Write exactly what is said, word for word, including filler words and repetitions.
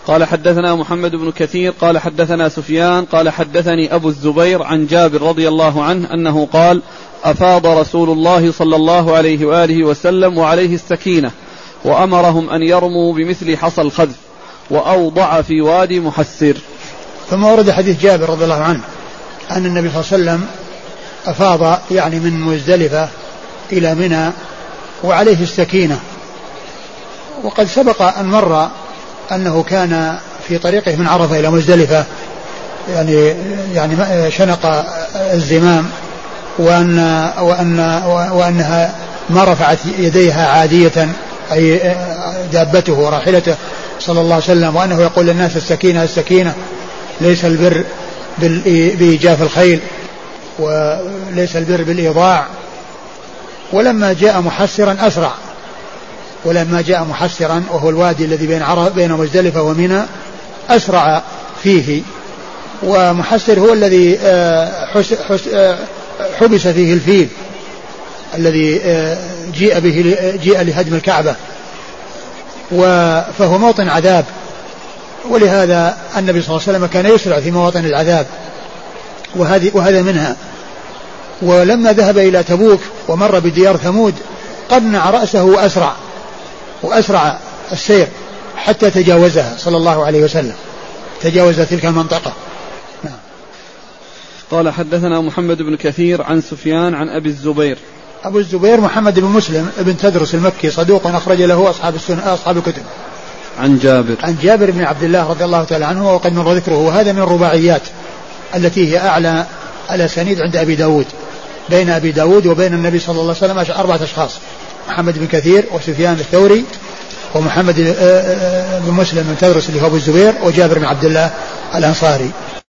قال حدثنا محمد بن كثير قال حدثنا سفيان قال حدثني أبو الزبير عن جابر رضي الله عنه أنه قال أفاض رسول الله صلى الله عليه وآله وسلم وعليه السكينة وأمرهم أن يرموا بمثل حصى الخذف وأوضع في وادي محسر. ثم ورد حديث جابر رضي الله عنه أن النبي صلى الله عليه وسلم أفاض يعني من مزدلفة إلى منى وعليه السكينة. وقد سبق أن مر أنه كان في طريقه من عرفة إلى مزدلفة يعني يعني شنق الزمام وأن وأن وأنها ما رفعت يديها عادية أي دابته وراحلته صلى الله عليه وسلم, وأنه يقول للناس السكينة السكينة ليس البر بإيجاف الخيل وليس البر بالإيضاع. ولما جاء محسرا أسرع ولما جاء محسرا وهو الوادي الذي بين عرب بين مزدلفة ومنى أسرع فيه. ومحسر هو الذي حس حس حبس فيه الفيل الذي جيء به جيء لهدم الكعبة, فهو موطن عذاب, ولهذا النبي صلى الله عليه وسلم كان يسرع في مواطن العذاب وهذه وهذا منها. ولما ذهب إلى تبوك ومر بديار ثمود قنع رأسه وأسرع وأسرع السير حتى تجاوزها صلى الله عليه وسلم, تجاوز تلك المنطقة. نعم. قال حدثنا محمد بن كثير عن سفيان عن أبي الزبير. أبو الزبير محمد بن مسلم ابن تدرس المكي صدوق أخرج له أصحاب السنة أصحاب الكتب. عن جابر عن جابر بن عبد الله رضي الله تعالى عنه وقد مر ذكره, وهذا من الرباعيات التي هي أعلى الأسانيد عند أبي داود, بين أبي داود وبين النبي صلى الله عليه وسلم أربعة أشخاص, محمد بن كثير وسفيان الثوري ومحمد بن مسلم بن تدرس اللي هو أبو الزبير وجابر بن عبد الله الأنصاري.